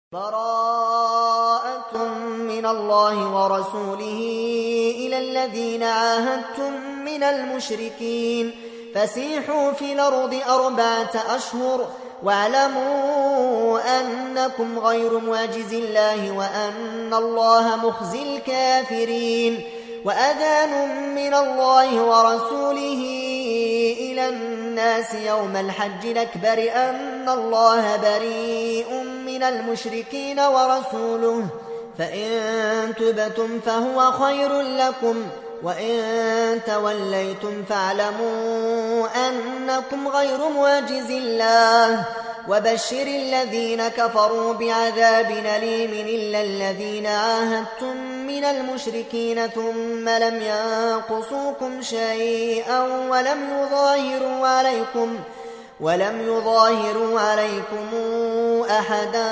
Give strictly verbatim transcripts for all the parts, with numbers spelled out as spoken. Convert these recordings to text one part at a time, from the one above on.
براءة من الله ورسوله إلى الذين عاهدتم من المشركين فسيحوا في الأرض أربعة أشهر واعلموا أنكم غير معجز الله وأن الله مخزي الكافرين. وأذان من الله ورسوله إلى الناس يوم الحج الأكبر أن الله بريء من المشركين ورسوله فإن تبتم فهو خير لكم وإن توليتم فاعلموا أنكم غير معجز الله وبشر الذين كفروا بعذاب أليم إلا الذين عاهدتم من المشركين ثم لم ينقصوكم شيئا ولم يظاهروا عليكم ولم يظاهروا عليكم أحدا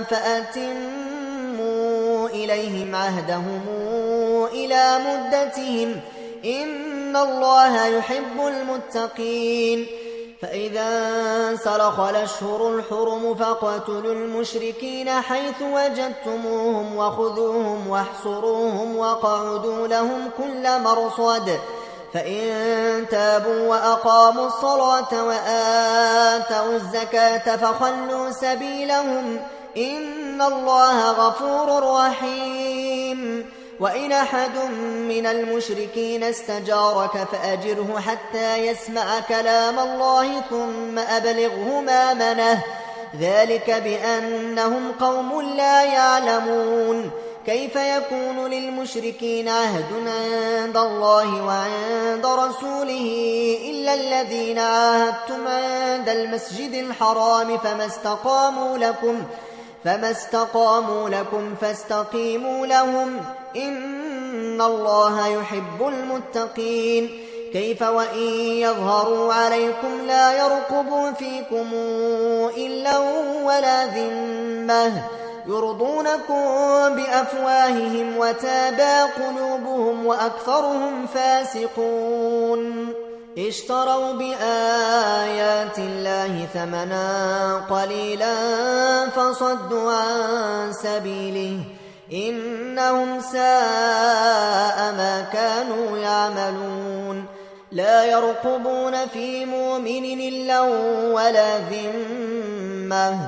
فأتموا إليهم عهدهم إلى مدتهم إن الله يحب المتقين. فإذا انسلخ الأشهر الحرم فاقتلوا المشركين حيث وجدتموهم وخذوهم واحصروهم واقعدوا لهم كل مرصد فإن تابوا وأقاموا الصلاة وآتوا الزكاة فخلوا سبيلهم إن الله غفور رحيم. وإن أحد من المشركين استجارك فأجره حتى يسمع كلام الله ثم أبلغه مأمنه ذلك بأنهم قوم لا يعلمون. كيف يكون للمشركين عهد عند الله وعند رسوله إلا الذين عاهدتم عند المسجد الحرام فما استقاموا لكم فما استقاموا لكم فاستقيموا لهم إن الله يحب المتقين. كيف وإن يظهروا عليكم لا يرقبوا فيكم إلا ولا ذمة يرضونكم بأفواههم وتابى قلوبهم وأكثرهم فاسقون. اشتروا بآيات الله ثمنا قليلا فصدوا عن سبيله إنهم ساء ما كانوا يعملون. لا يرقبون في مؤمن إلا ولا ذمة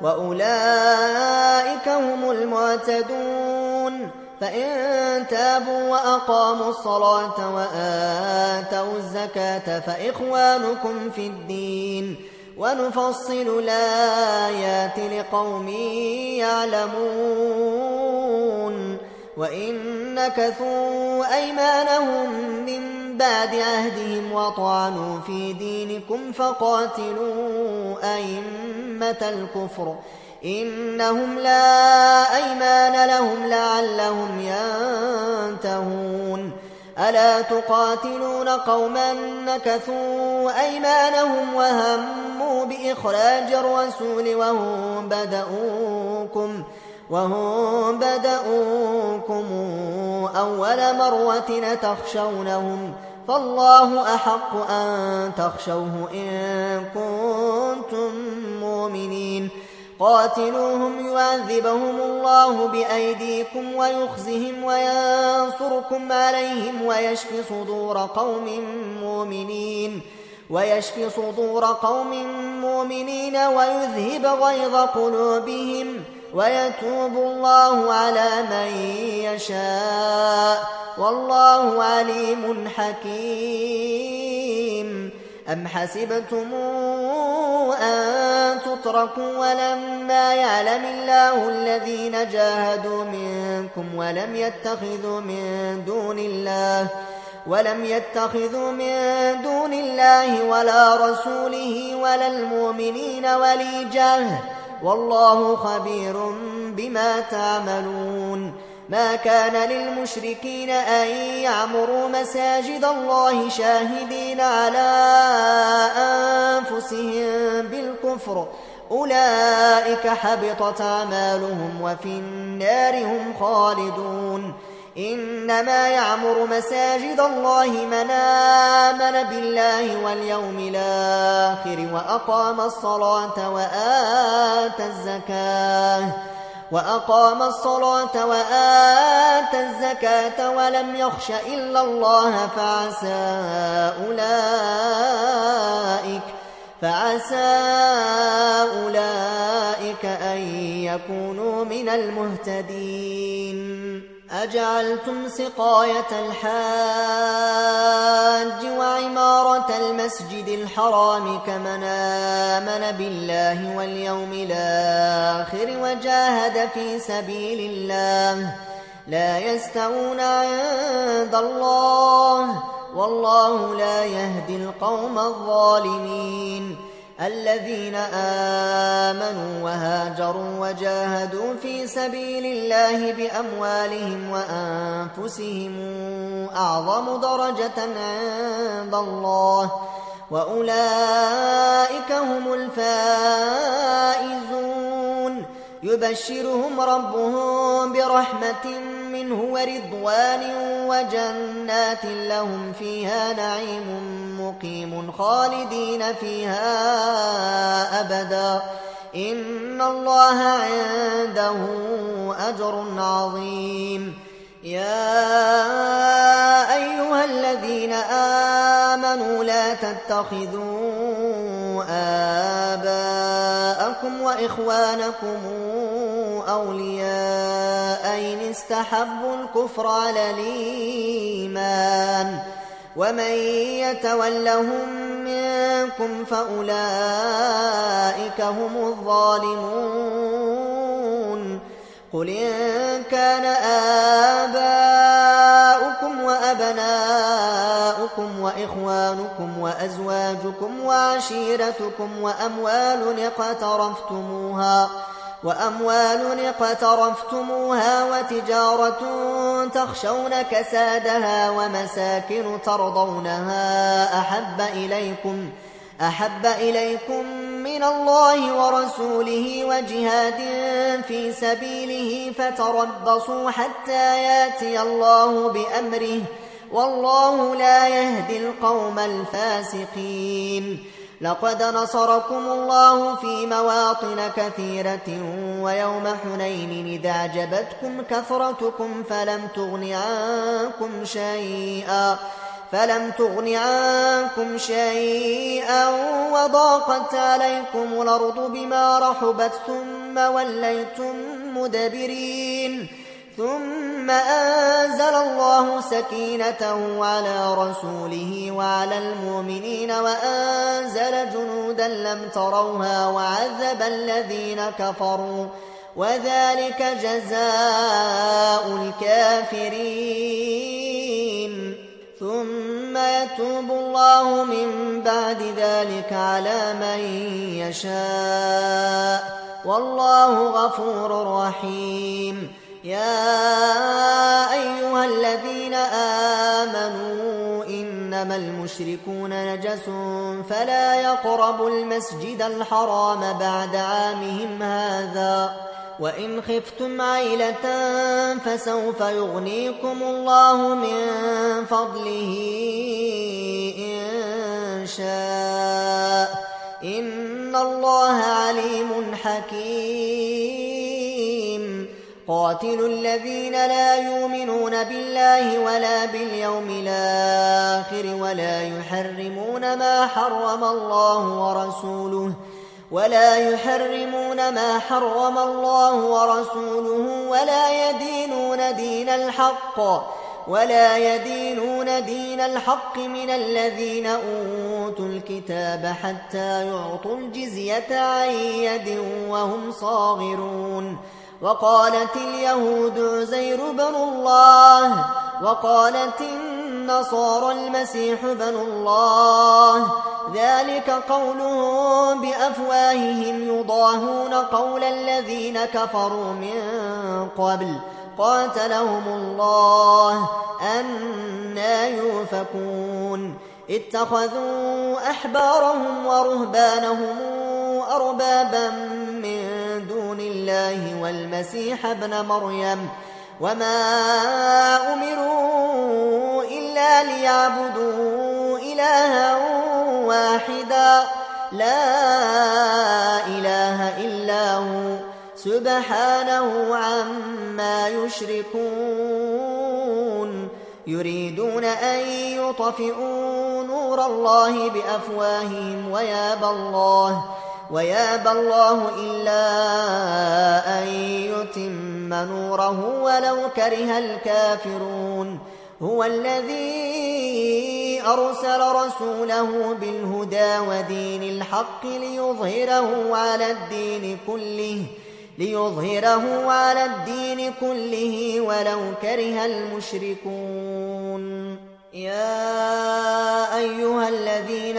وأولئك هم المعتدون. فإن تابوا وأقاموا الصلاة وآتوا الزكاة فإخوانكم في الدين ونفصل الآيات لقوم يعلمون. وإن نكثوا أيمانهم من بعد عهدهم وطعنوا في دينكم فقاتلوا أئمة الكفر إنهم لا أيمان لهم لعلهم ينتهون. ألا تقاتلون قوما نكثوا أيمانهم وهموا بإخراج الرسول وهم بدؤوكم وهم بدؤوكم أول مرة تخشونهم فالله أحق أن تخشوه إن كنتم مؤمنين. قاتلوهم يعذبهم الله بأيديكم ويخزهم وينصركم عليهم ويشف صدور قوم مؤمنين ويشف صدور قوم مؤمنين ويذهب غيظ قلوبهم ويتوب الله على من يشاء والله عليم حكيم. أم حسبتم أن تتركوا ولما يعلم الله الذين جاهدوا منكم ولم يتخذوا من دون الله ولم يتخذوا من دون الله ولا رسوله ولا المؤمنين وليجة والله خبير بما تعملون. ما كان للمشركين أن يعمروا مساجد الله شاهدين على أنفسهم بالكفر أولئك حبطت أعمالهم وفي النار هم خالدون. إنما يعمر مساجد الله من آمن بالله واليوم الآخر وأقام الصلاة وآتى الزكاة وأقام الصلاة وآتى الزكاة ولم يخش إلا الله فعسى أولئك فعسى أولئك أن يكونوا من المهتدين. أجعلتم سقاية الحاج وعمارة المسجد الحرام كمن آمن بالله واليوم الآخر وجاهد في سبيل الله لا يستوون عند الله والله لا يهدي القوم الظالمين. الذين آمنوا وهاجروا وجاهدوا في سبيل الله بأموالهم وأنفسهم أعظم درجة عند الله وأولئك هم الفائزون. يبشرهم ربهم برحمة منه ورضوان وجنات لهم فيها نعيم مقيم خالدين فيها أبدا إن الله عنده أجر عظيم. يا أيها الذين آمنوا لا تتخذوا آباءكم وإخوانكم أولياء إن استحبوا الكفر على الإيمان ومن يتولهم منكم فأولئك هم الظالمون. قل إن كان آباؤكم وأبناؤكم وإخوانكم وأزواجكم وعشيرتكم وأموال اقترفتموها وأموال اقترفتموها وتجارة تخشون كسادها ومساكن ترضونها أحب إليكم أحب إليكم من الله ورسوله وجهاد في سبيله فتربصوا حتى ياتي الله بأمره والله لا يهدي القوم الفاسقين. لقد نصركم الله في مواطن كثيرة ويوم حنين إذ أعجبتكم كثرتكم فلم تغن عنكم شيئا فلم تغن عنكم شيئا وضاقت عليكم الأرض بما رحبت ثم وليتم مدبرين ثم أنزل الله سكينته على رسوله وعلى المؤمنين وأنزل جنودا لم تروها وعذب الذين كفروا وذلك جزاء الكافرين. ثم يتوب الله من بعد ذلك على من يشاء والله غفور رحيم. يا أيها الذين آمنوا إنما المشركون نجس فلا يقربوا المسجد الحرام بعد عامهم هذا وإن خفتم عيلة فسوف يغنيكم الله من فضله إن شاء إن الله عليم حكيم. قاتلوا الذين لا يؤمنون بالله ولا باليوم الآخر ولا يحرمون ما حرم الله ورسوله ولا يحرمون ما حرم الله ورسوله ولا يدينون دين الحق ولا يدينون دين الحق من الذين أوتوا الكتاب حتى يعطوا الجزية عن يد وهم صاغرون. وقالت اليهود عزير بن الله وقالت النصارى المسيح بن الله ذلك قولهم بأفواههم يضاهون قول الذين كفروا من قبل قاتلهم الله أنى يؤفكون. اتخذوا أحبارهم ورهبانهم أربابا من دون الله والمسيح ابن مريم وما أمروا إلا ليعبدوا إلها واحدا لا إله إلا هو سبحانه عما يشركون يريدون أن يطفئوا نور الله بأفواههم ويابى الله ويابى الله إلا أن يتم نوره ولو كره الكافرون هو الذي أرسل رسوله بالهدى ودين الحق ليظهره على الدين كله ليظهره على الدين كله ولو كره المشركون يا أيها الذين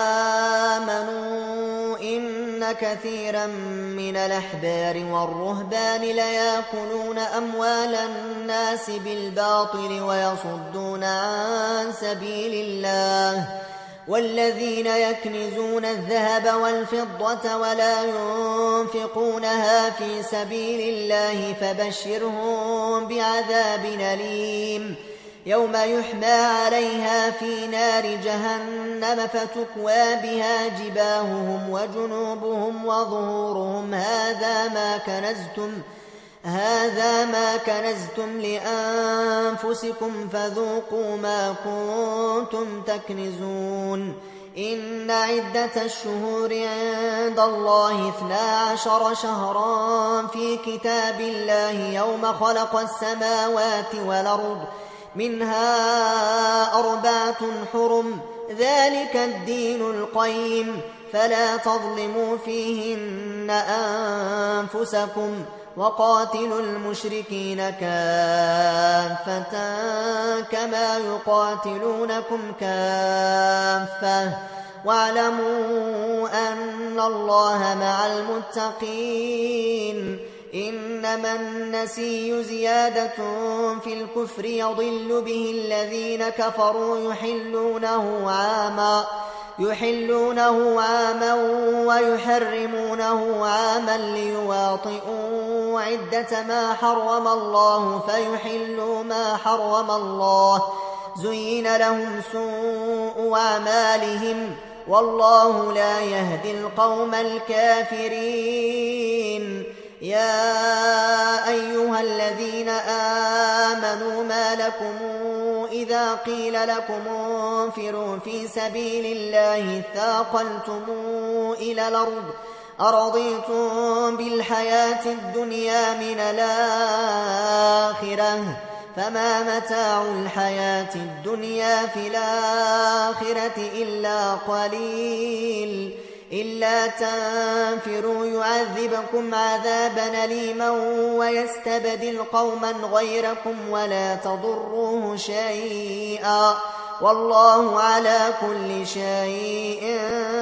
آمنوا إن كثيرا من الأحبار والرهبان ليأكلون أموال الناس بالباطل ويصدون عن سبيل الله والذين يكنزون الذهب والفضة ولا ينفقونها في سبيل الله فبشرهم بعذاب أليم يوم يحمى عليها في نار جهنم فتكوى بها جباههم وجنوبهم وظهورهم هذا ما كنزتم هذا ما كنزتم لأنفسكم فذوقوا ما كنتم تكنزون إن عدة الشهور عند الله اثنا عشر شهرا في كتاب الله يوم خلق السماوات والأرض منها أربعة حرم ذلك الدين القيم فلا تظلموا فيهن أنفسكم وقاتلوا المشركين كافة كما يقاتلونكم كافة واعلموا أن الله مع المتقين إنما النسي زيادة في الكفر يضل به الذين كفروا يحلونه عاما يحلونه عاما ويحرمونه عاما ليواطئوا عدة ما حرم الله فيحلوا ما حرم الله زين لهم سوء أعمالهم والله لا يهدي القوم الكافرين يا أيها الذين آمنوا ما لكم إذا قيل لكم انفروا في سبيل الله ثاقلتم إلى الأرض أرضيتم بالحياة الدنيا من الآخرة فما متاع الحياة الدنيا في الآخرة إلا قليل إلا تنفروا يعذبكم عذابا أليما ويستبدل قوما غيركم ولا تضروه شيئا والله على كل شيء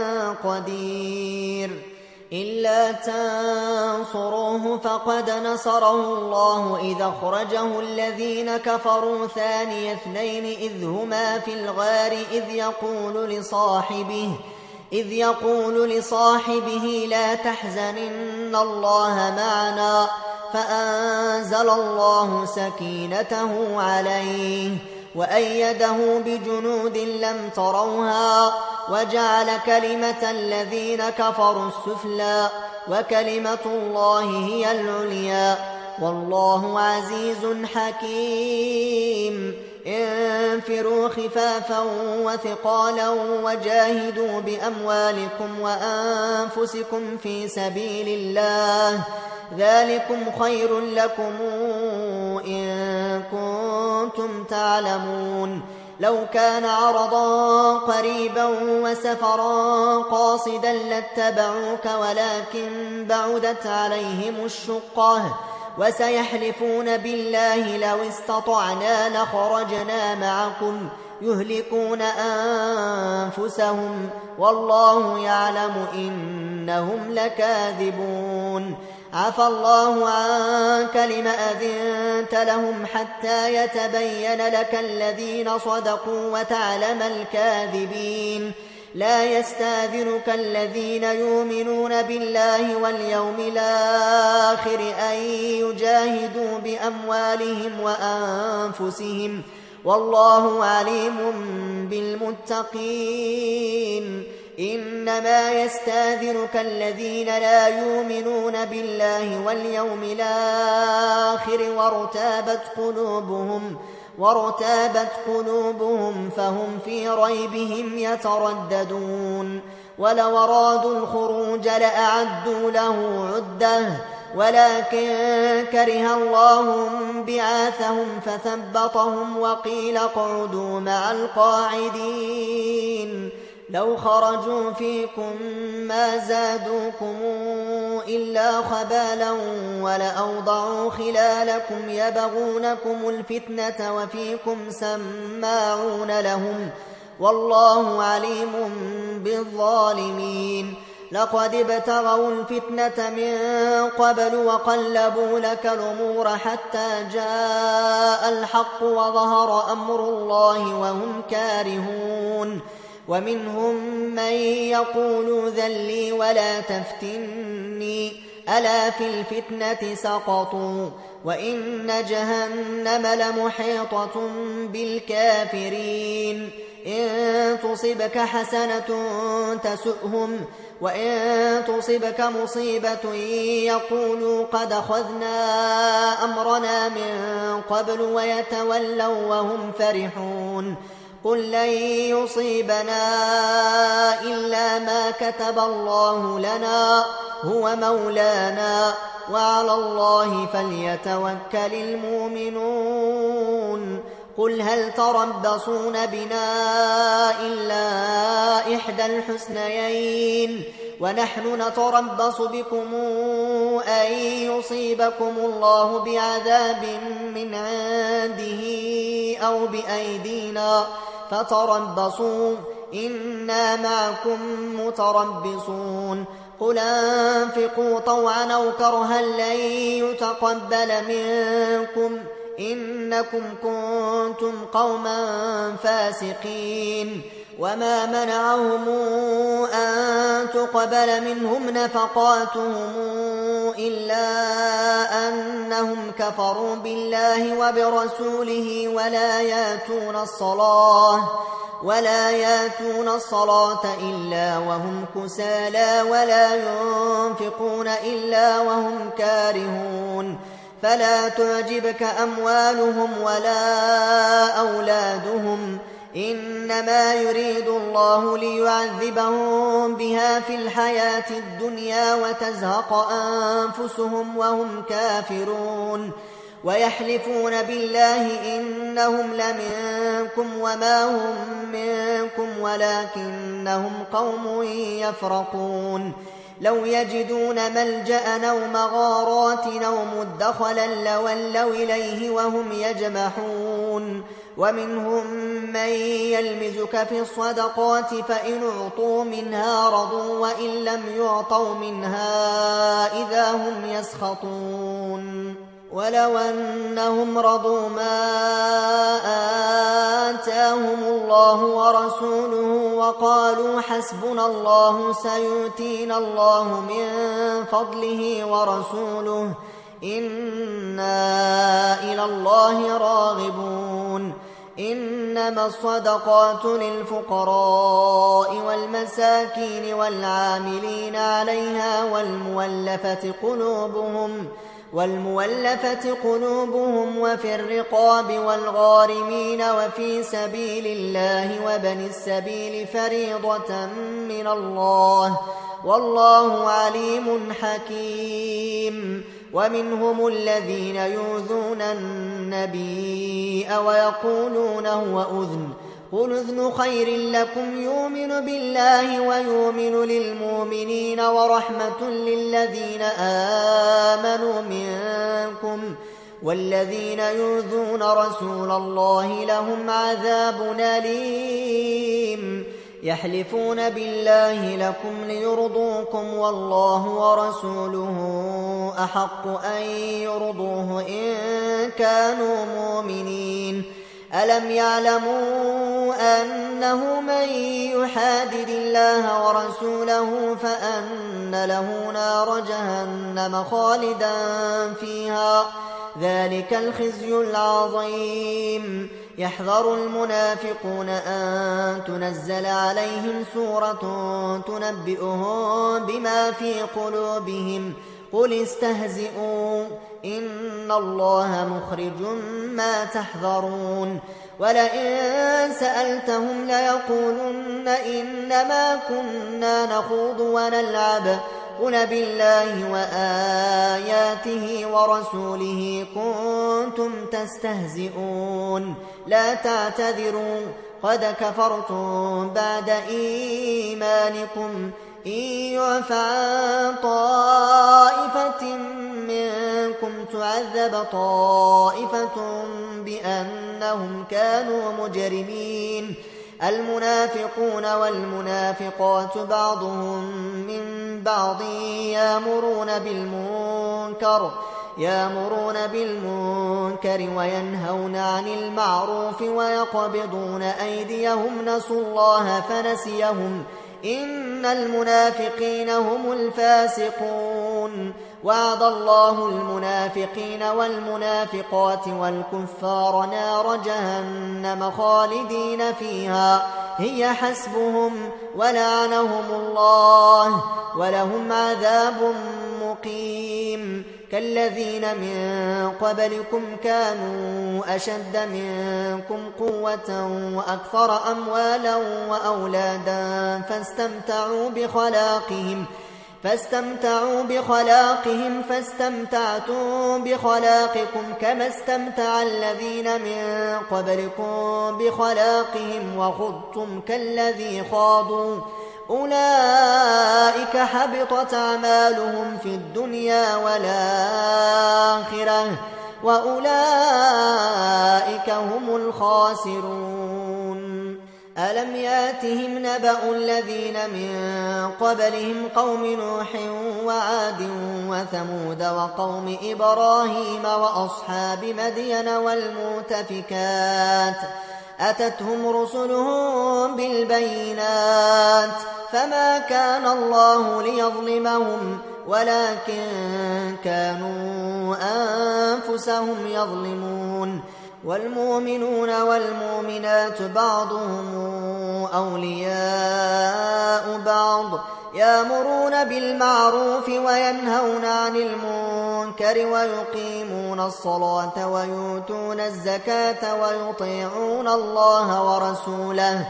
قدير إلا تنصروه فقد نصره الله إذ أخرجه الذين كفروا ثاني اثنين إذ هما في الغار إذ يقول لصاحبه إذ يقول لصاحبه لا تحزن إن الله معنا فأنزل الله سكينته عليه وأيده بجنود لم تروها وجعل كلمة الذين كفروا السفلى وكلمة الله هي العليا والله عزيز حكيم انفروا خفافا وثقالا وجاهدوا بأموالكم وأنفسكم في سبيل الله ذلكم خير لكم إن كنتم تعلمون لو كان عرضا قريبا وسفرا قاصدا لاتبعوك ولكن بعدت عليهم الشقة وسيحلفون بالله لو استطعنا لخرجنا معكم يهلكون أنفسهم والله يعلم إنهم لكاذبون عفى الله عنك لم أذنت لهم حتى يتبين لك الذين صدقوا وتعلم الكاذبين لا يستاذنك الذين يؤمنون بالله واليوم الآخر أن يجاهدوا بأموالهم وأنفسهم والله عليم بالمتقين إنما يستاذنك الذين لا يؤمنون بالله واليوم الآخر وارتابت قلوبهم وارتابت قلوبهم فهم في ريبهم يترددون ولو أرادوا الخروج لأعدوا له عدة ولكن كره الله بعاثهم فثبطهم وقيل اقعدوا مع القاعدين لو خرجوا فيكم ما زادوكم إلا خبالا ولأوضعوا خلالكم يبغونكم الفتنة وفيكم سماعون لهم والله عليم بالظالمين لقد ابتغوا الفتنة من قبل وقلبوا لك الأمور حتى جاء الحق وظهر أمر الله وهم كارهون ومنهم من يقول ذلي ولا تفتني ألا في الفتنة سقطوا وإن جهنم لمحيطة بالكافرين إن تصبك حسنة تسؤهم وإن تصبك مصيبة يقولوا قد أخذنا أمرنا من قبل ويتولوا وهم فرحون قل لن يصيبنا إلا ما كتب الله لنا هو مولانا وعلى الله فليتوكل المؤمنون قل هل تربصون بنا إلا إحدى الحسنيين ونحن نتربص بكم أن يصيبكم الله بعذاب من عنده أو بأيدينا فتربصوا إنا معكم متربصون قل أنفقوا طوعا أو كرها لن يتقبل منكم إنكم كنتم قوما فاسقين وما منعهم أن تقبل منهم نفقاتهم إلا أنهم كفروا بالله وبرسوله ولا ياتون الصلاة ولا ياتون الصلاة إلا وهم كسالى ولا ينفقون إلا وهم كارهون فلا تعجبك أموالهم ولا أولادهم إنما يريد الله ليعذبهم بها في الحياة الدنيا وتزهق أنفسهم وهم كافرون ويحلفون بالله إنهم لمنكم وما هم منكم ولكنهم قوم يفرقون لو يجدون ملجأ أو مغارات أو مدخلا لولوا إليه وهم يجمحون ومنهم من يلمزك في الصدقات فإن أعطوا منها رضوا وإن لم يعطوا منها إذا هم يسخطون ولو أنهم رضوا ما آتاهم الله ورسوله وقالوا حسبنا الله سيؤتينا الله من فضله ورسوله إنا إلى الله راغبون إنما الصدقات للفقراء والمساكين والعاملين عليها والمولفة قلوبهم والمولفة قلوبهم وفي الرقاب والغارمين وفي سبيل الله وبن السبيل فريضة من الله والله عليم حكيم ومنهم الذين يؤذون النبي ويقولون هو أذن قل أذن خير لكم يؤمن بالله ويؤمن للمؤمنين ورحمة للذين آمنوا منكم والذين يؤذون رسول الله لهم عذاب أليم يحلفون بالله لكم ليرضوكم والله ورسوله أحق أن يرضوه إن كانوا مؤمنين ألم يعلموا أنه من يحادد الله ورسوله فأن له نار جهنم خالدا فيها ذلك الخزي العظيم يحذر المنافقون أن تنزل عليهم سورة تنبئهم بما في قلوبهم قل استهزئوا إن الله مخرج ما تحذرون ولئن سألتهم ليقولن إنما كنا نخوض ونلعب قل بالله وآياته ورسوله كنتم تستهزئون لا تعتذروا قد كفرتم بعد إيمانكم إن يعف عن طائفة منكم تعذب طائفة بأنهم كانوا مجرمين المنافقون والمنافقات بعضهم من بعض يأمرون بالمنكر يأمرون بالمنكر وينهون عن المعروف ويقبضون أيديهم نسوا الله فنسيهم إن المنافقين هم الفاسقون وعد الله المنافقين والمنافقات والكفار نار جهنم خالدين فيها هي حسبهم ولعنهم الله ولهم عذاب مقيم كالذين من قبلكم كانوا أشد منكم قوة وأكثر أموالا وأولادا فاستمتعوا بخلاقهم فاستمتعوا بخلاقهم فاستمتعتم بخلاقكم كما استمتع الذين من قبلكم بخلاقهم وخضتم كالذي خاضوا أولئك حبطت أعمالهم في الدنيا والآخرة وأولئك هم الخاسرون ألم ياتهم نبأ الذين من قبلهم قوم نوح وعاد وثمود وقوم إبراهيم وأصحاب مدين والمؤتفكات أتتهم رسلهم بالبينات فما كان الله ليظلمهم ولكن كانوا أنفسهم يظلمون والمؤمنون والمؤمنات بعضهم أولياء بعض يأمرون بالمعروف وينهون عن المنكر ويقيمون الصلاة ويؤتون الزكاة ويطيعون الله ورسوله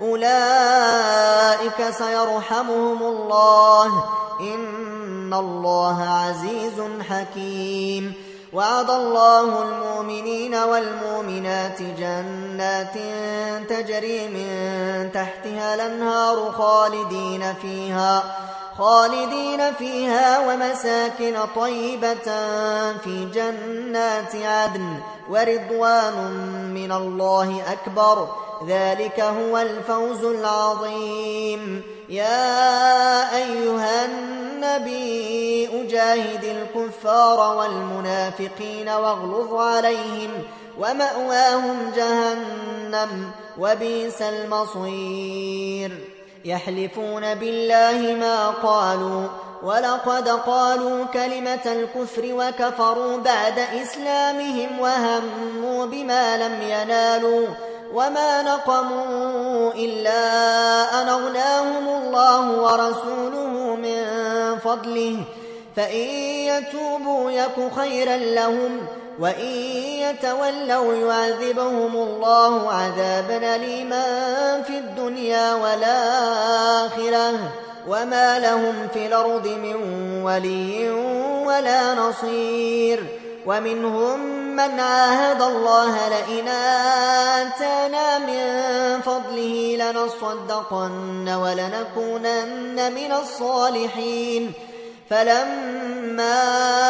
أولئك سيرحمهم الله إن الله عزيز حكيم وعد الله المؤمنين والمؤمنات جنات تجري من تحتها الأنهار خالدين فيها خالدين فيها ومساكن طيبة في جنات عدن ورضوان من الله أكبر ذلك هو الفوز العظيم يا أيها النبي أجاهد الكفار والمنافقين واغلظ عليهم ومأواهم جهنم وبئس المصير يحلفون بالله ما قالوا ولقد قالوا كلمة الكفر وكفروا بعد إسلامهم وهموا بما لم ينالوا وما نقموا إلا أن أغناهم الله ورسوله من فضله فإن يتوبوا يك خيرا لهم وإن يتولوا يعذبهم الله عذابا أليما في الدنيا والآخرة وما لهم في الأرض من ولي ولا نصير ومنهم من عاهد الله لئن آتانا من فضله لنصدقن ولنكونن من الصالحين فلما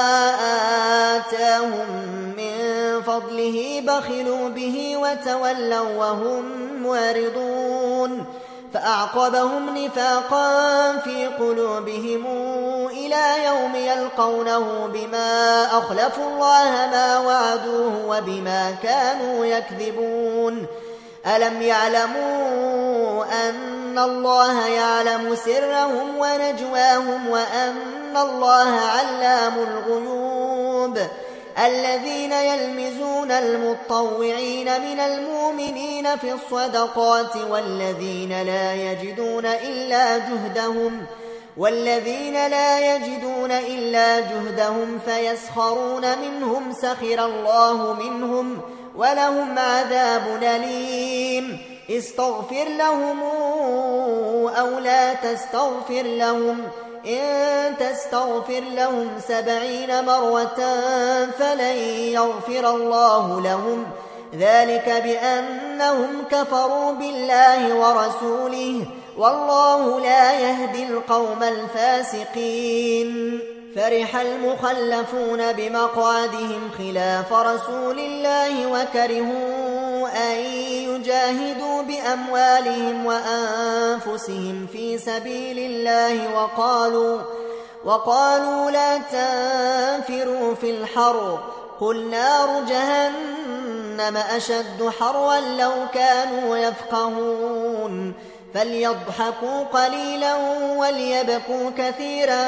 آتاهم من فضله بخلوا به وتولوا وهم معرضون فأعقبهم نفاقا في قلوبهم إلى يوم يلقونه بما أخلفوا الله ما وعدوه وبما كانوا يكذبون ألم يعلموا أن الله يعلم سرهم ونجواهم وأن الله علام الغيوب الذين يلمزون المطوعين من المؤمنين في الصدقات والذين لا يجدون إلا جهدهم والذين لا يجدون إلا جهدهم فيسخرون منهم سخر الله منهم ولهم عذاب أليم استغفر لهم أو لا تستغفر لهم إن تستغفر لهم سبعين مرة فلن يغفر الله لهم ذلك بأنهم كفروا بالله ورسوله والله لا يهدي القوم الفاسقين فرح المخلفون بمقعدهم خلاف رسول الله وكرهوا أن يجاهدوا بأموالهم وأنفسهم في سبيل الله وقالوا, وقالوا لا تنفروا في الحر قل نار جهنم أشد حرا لو كانوا يفقهون فليضحكوا قليلا وليبكوا كثيرا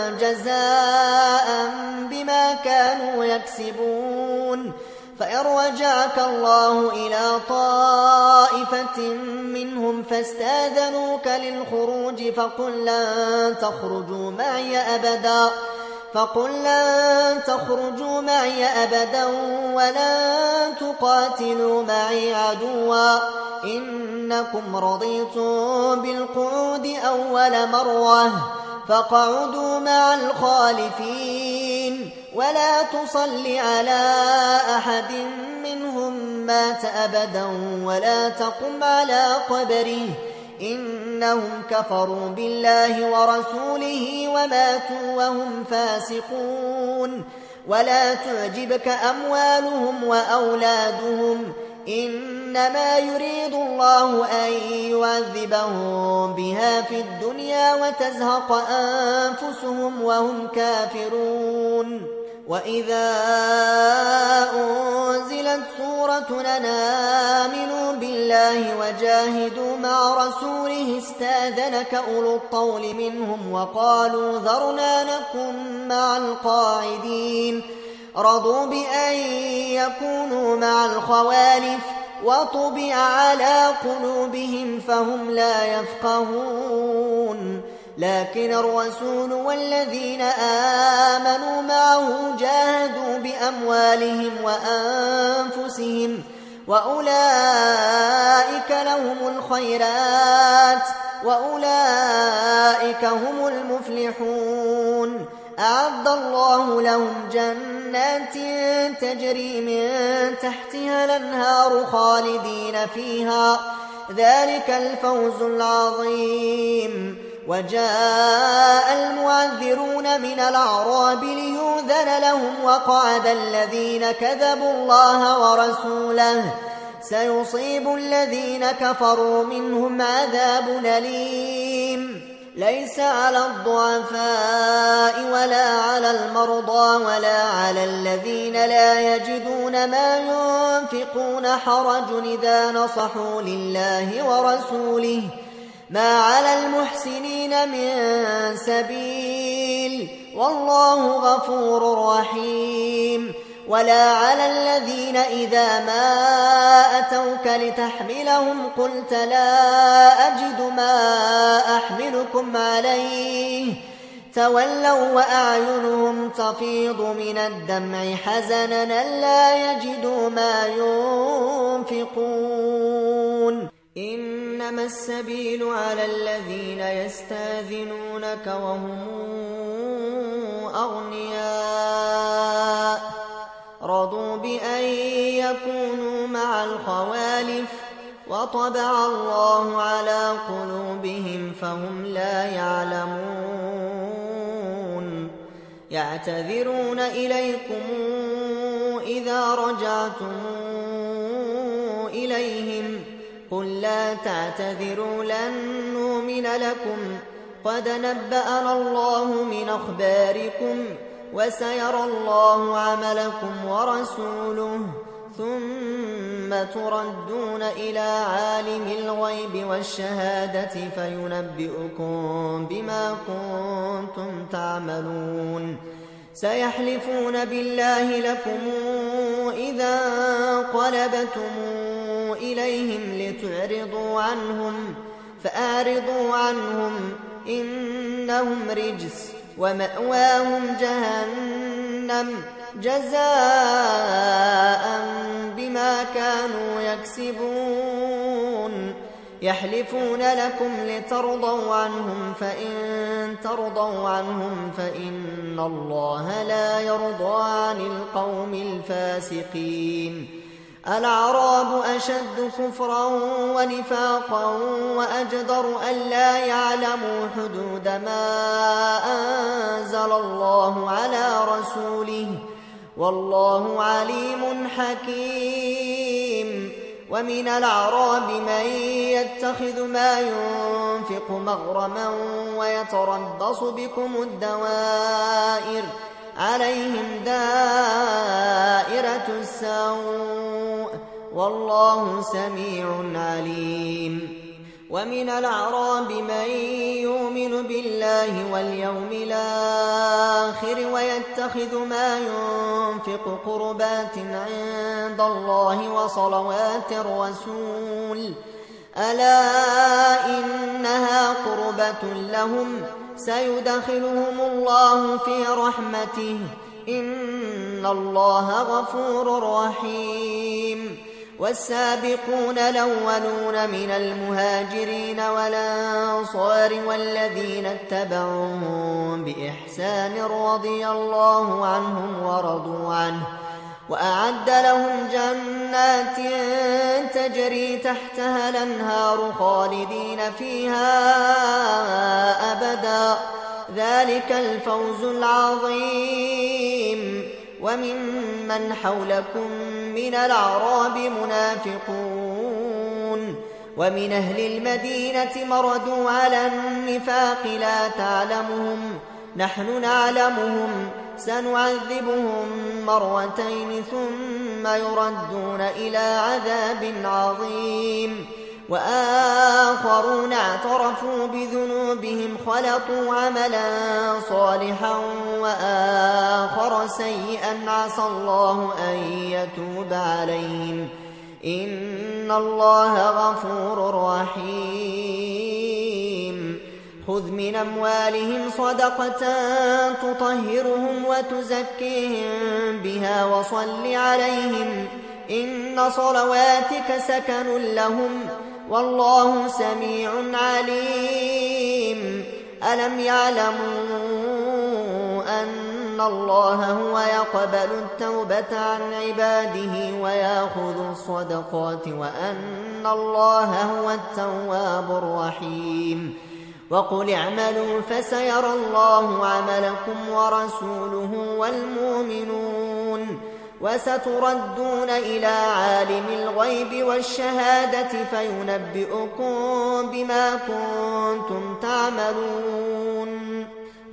جزاء بما كانوا يكسبون فإن رجعك الله إلى طائفة منهم فاستاذنوك للخروج فقل لن تخرجوا معي أبدا فقل لن تخرجوا معي أبدا ولن تقاتلوا معي عدوا إنكم رضيتم بالقعود أول مرة فاقعدوا مع الخالفين ولا تصل على أحد منهم مات أبدا ولا تقم على قبره إنهم كفروا بالله ورسوله وماتوا وهم فاسقون ولا تعجبك أموالهم وأولادهم إنما يريد الله أن يعذبهم بها في الدنيا وتزهق أنفسهم وهم كافرون وإذا أنزلت سورة أن آمنوا بالله وجاهدوا مع رسوله استاذنك أولو الطول منهم وقالوا ذرنا نكن مع القاعدين رضوا بأن يكونوا مع الخوالف وطبع على قلوبهم فهم لا يفقهون لكن الرسول والذين آمنوا معه جاهدوا بأموالهم وأنفسهم وأولئك لهم الخيرات وأولئك هم المفلحون أعد الله لهم جنات تجري من تحتها الأنهار خالدين فيها ذلك الفوز العظيم وجاء المعذرون من الأعراب ليؤذن لهم وقعد الذين كذبوا الله ورسوله سيصيب الذين كفروا منهم عذاب أليم ليس على الضعفاء ولا على المرضى ولا على الذين لا يجدون ما ينفقون حرج إذا نصحوا لله ورسوله ما على المحسنين من سبيل والله غفور رحيم ولا على الذين إذا ما أتوك لتحملهم قلت لا أجد ما أحملكم عليه تولوا وأعينهم تفيض من الدمع حزنا ألا يجدوا ما ينفقون إنما السبيل على الذين يستاذنونك وهم أغنياء رضوا بأن يكونوا مع الخوالف وطبع الله على قلوبهم فهم لا يعلمون يعتذرون إليكم إذا رجعتم إليهم قل لا تعتذروا لن نؤمن لكم قد نبأنا الله من أخباركم وسيرى الله عملكم ورسوله ثم تردون إلى عالم الغيب والشهادة فينبئكم بما كنتم تعملون سيحلفون بالله لكم إذا انقلبتم إليهم لتعرضوا عنهم فأعرضوا عنهم إنهم رجس ومأواهم جهنم جزاء بما كانوا يكسبون يحلفون لكم لترضوا عنهم فإن ترضوا عنهم فإن الله لا يرضى عن القوم الفاسقين الأعراب أشد كفرا ونفاقا وأجدر ألا يعلموا حدود ما أنزل الله على رسوله والله عليم حكيم ومن الأعراب من يتخذ ما ينفق مغرما ويتربص بكم الدوائر عليهم دائرة السوء والله سميع عليم ومن الأعراب من يؤمن بالله واليوم الآخر ويتخذ ما ينفق قربات عند الله وصلوات الرسول ألا إنها قربة لهم سيدخلهم الله في رحمته إن الله غفور رحيم والسابقون الأولون من المهاجرين والأنصار والذين اتبعوهم بإحسان رضي الله عنهم ورضوا عنه وأعد لهم جنات تجري تحتها الأنهار خالدين فيها أبدا ذلك الفوز العظيم وممن حولكم من الأعراب منافقون ومن أهل المدينة مردوا على النفاق لا تعلمهم نحن نعلمهم سنعذبهم مرتين ثم يردون إلى عذاب عظيم وآخرون اعترفوا بذنوبهم خلطوا عملا صالحا وآخر سيئا عسى الله أن يتوب عليهم إن الله غفور رحيم خذ من أموالهم صدقة تطهرهم وتزكيهم بها وصل عليهم إن صلواتك سكن لهم والله سميع عليم ألم يعلموا أن الله هو يقبل التوبة عن عباده ويأخذ الصدقات وأن الله هو التواب الرحيم وقل اعملوا فسيرى الله عملكم ورسوله والمؤمنون وستردون إلى عالم الغيب والشهادة فينبئكم بما كنتم تعملون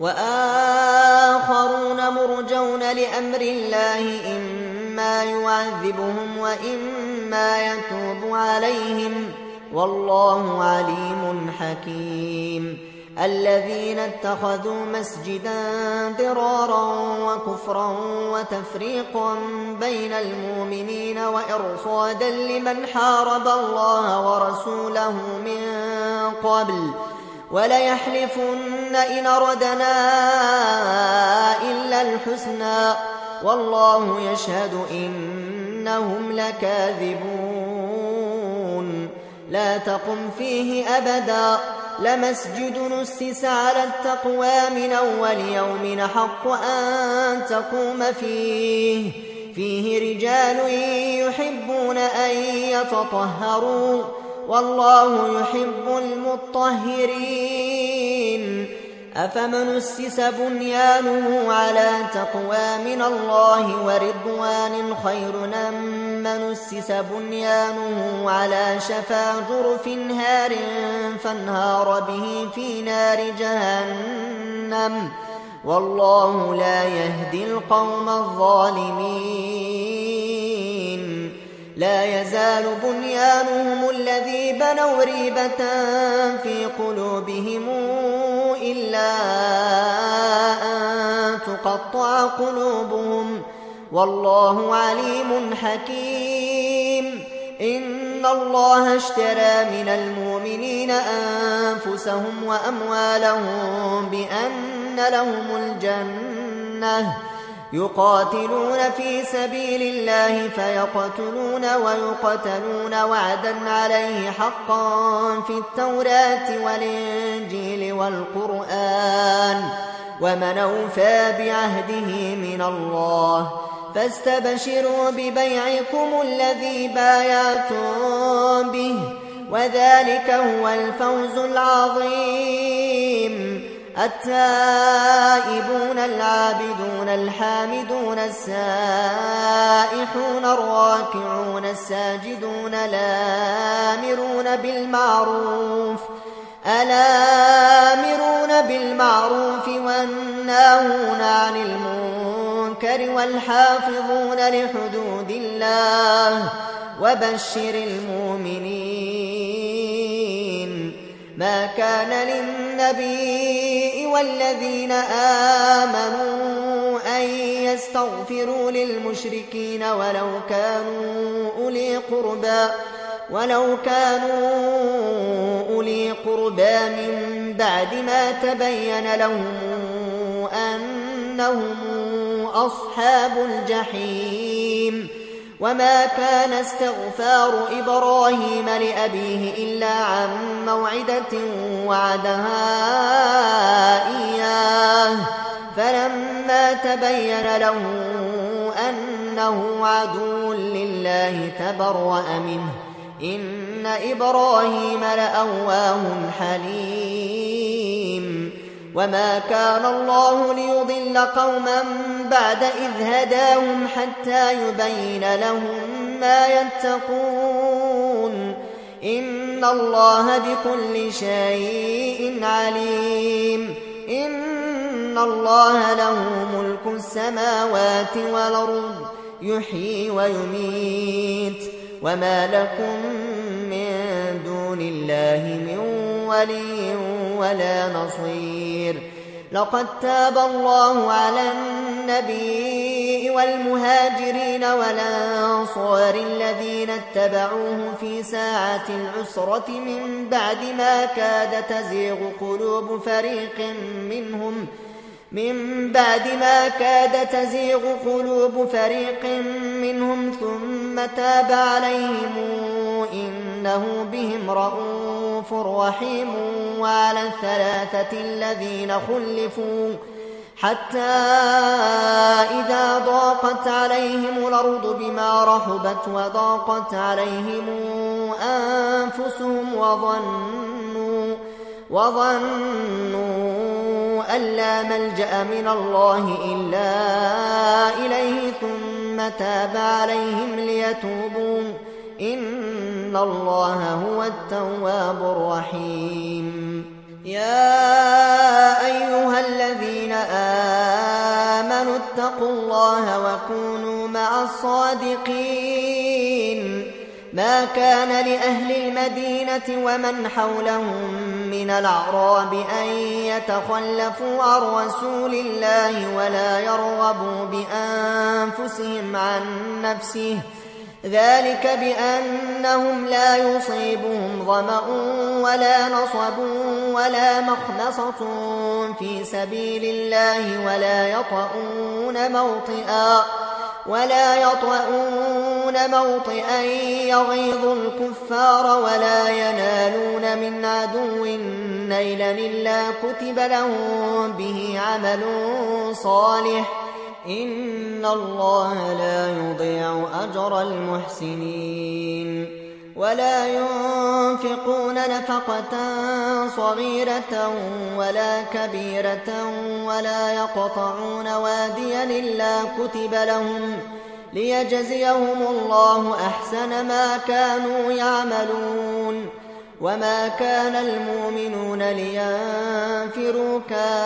وآخرون مرجون لأمر الله إما يعذبهم وإما يتوب عليهم والله عليم حكيم الذين اتخذوا مسجدا ضرارا وكفرا وتفريقا بين المؤمنين وإرصادا لمن حارب الله ورسوله من قبل وليحلفن إن أردنا إلا الحسنى والله يشهد إنهم لكاذبون لا تقم فيه أبدا لمسجد نسس على التقوى من أول يوم حق أن تقوم فيه فيه رجال يحبون أن يتطهروا والله يحب المطهرين أفمن أسس بنيانه على تقوى من الله ورضوان خير أم من أسس بنيانه على شفا جرف هار فانهار به في نار جهنم والله لا يهدي القوم الظالمين لا يزال بنيانهم الذي بنوا ريبة في قلوبهم إلا أن تقطع قلوبهم، والله عليم حكيم. إن الله اشترى من المؤمنين أنفسهم وأموالهم بأن لهم الجنة يقاتلون في سبيل الله فيقتلون ويقتلون وعدا عليه حقا في التوراة والإنجيل والقرآن، ومن أوفى بعهده من الله، فاستبشروا ببيعكم الذي بايعتم به، وذلك هو الفوز العظيم. التائبون العابدون الحامدون السائحون الراكعون الساجدون الآمرون بالمعروف الآمرون بالمعروف والناهون عن المنكر والحافظون لحدود الله، وبشر المؤمنين. ما كان للنبي والذين آمنوا أن يستغفروا للمشركين ولو كانوا أولي قربى ولو كانوا أولي قربى من بعد ما تبين لهم أنهم أصحاب الجحيم. وما كان استغفار إبراهيم لأبيه إلا عن موعدة وعدها إياه، فلما تبين له أنه عدو لله تبرأ منه، إن إبراهيم لأواه حليم. وما كان الله ليضل قوما بعد إذ هداهم حتى يبين لهم ما يتقون، إن الله بكل شيء عليم. إن الله له ملك السماوات والأرض يحيي ويميت، وما لكم من دون الله من ولي ولا نصير. لقد تاب الله على النبي والمهاجرين والأنصار الذين اتبعوه في ساعة العسرة من بعد ما كاد تزيغ قلوب فريق منهم من بعد ما كاد تزيغ قلوب فريق منهم ثم تاب عليهم إنه بهم رءوف رحيم. وعلى الثلاثة الذين خلفوا حتى إذا ضاقت عليهم الأرض بما رحبت وضاقت عليهم أنفسهم وظنوا وظنوا أن لا ملجأ من الله إلا إليه ثم تاب عليهم ليتوبوا، إن الله هو التواب الرحيم. يا أيها الذين آمنوا اتقوا الله وكونوا مع الصادقين. ما كان لأهل المدينة ومن حولهم من الأعراب أن يتخلفوا عن رسول الله ولا يرغبوا بأنفسهم عن نفسه، ذلك بأنهم لا يصيبهم ظمأ ولا نصب ولا مخمصة في سبيل الله ولا يطؤون موطئا ولا يطؤون موطئا يغيظ الكفار ولا ينالون من عدو نيلا إلا كتب لهم به عمل صالح، إن الله لا يضيع أجر المحسنين. ولا ينفقون نفقة صغيرة ولا كبيرة ولا يقطعون واديا إلا كتب لهم ليجزيهم الله أحسن ما كانوا يعملون. وما كان المؤمنون لينفروا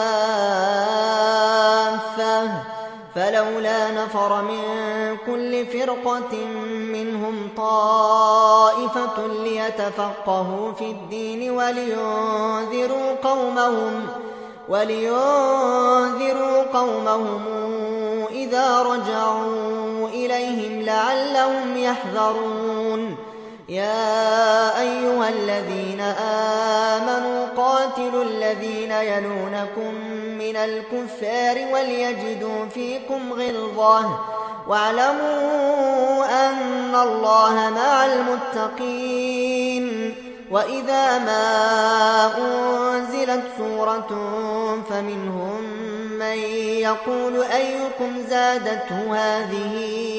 كافة، فلولا نفر من كل فرقة منهم طائفة ليتفقهوا في الدين ولينذروا قومهم ولينذروا قومهم إذا رجعوا إليهم لعلهم يحذرون يا أيها الذين آمنوا قاتلوا الذين يلونكم من الكفار وليجدوا فيكم غلظة واعلموا أن الله مع المتقين وإذا ما أنزلت سورة فمنهم من يقول أيكم زادته هذه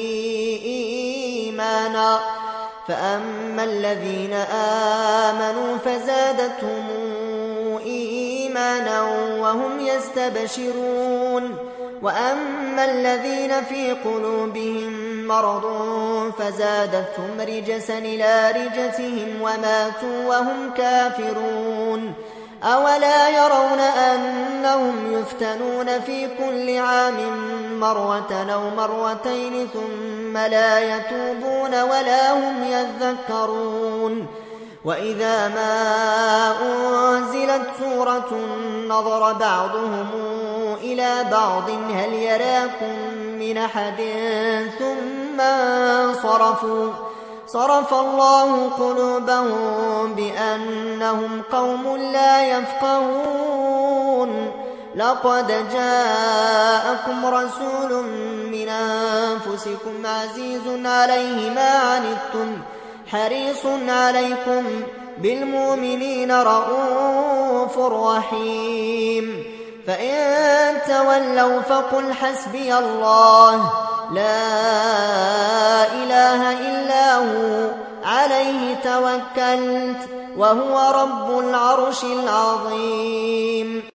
إيمانا فأما الذين آمنوا فزادتهم إيمانا وهم يستبشرون وأما الذين في قلوبهم مرض فزادتهم رجسا إلى رجسهم وماتوا وهم كافرون أولا يرون أنهم يفتنون في كل عام مرة أو مرتين ثم لا يتوبون ولا هم يذكرون وإذا ما أنزلت سورة نظر بعضهم إلى بعض هل يراكم من أحد ثم انصرفوا صرف الله قلوبهم بأنهم قوم لا يفقهون لقد جاءكم رسول من أنفسكم عزيز عليه ما عنتم حريص عليكم بالمؤمنين رؤوف رحيم فإن تولوا فقل حسبي الله لا إله إلا هو عليه توكلت وهو رب العرش العظيم.